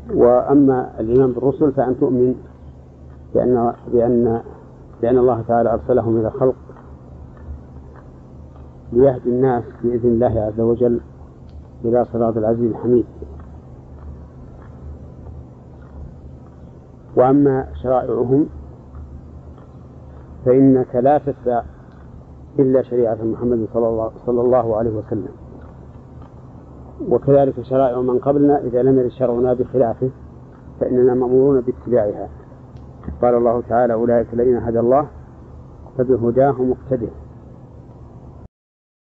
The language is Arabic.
وأما الإيمان بالرسل فأن تؤمن بأن الله تعالى أرسلهم إلى الخلق ليهدي الناس بإذن الله عز وجل إلى صراط العزيز الحميد. وأما شرائعهم فإنك لا تتبع إلا شريعة محمد صلى الله عليه وسلم، وكذلك شرائع من قبلنا إذا لم يرد شرعنا بخلافه فإننا مأمورون باتباعها. قال الله تعالى: أولئك الذين هدى الله فبهداه مقتده.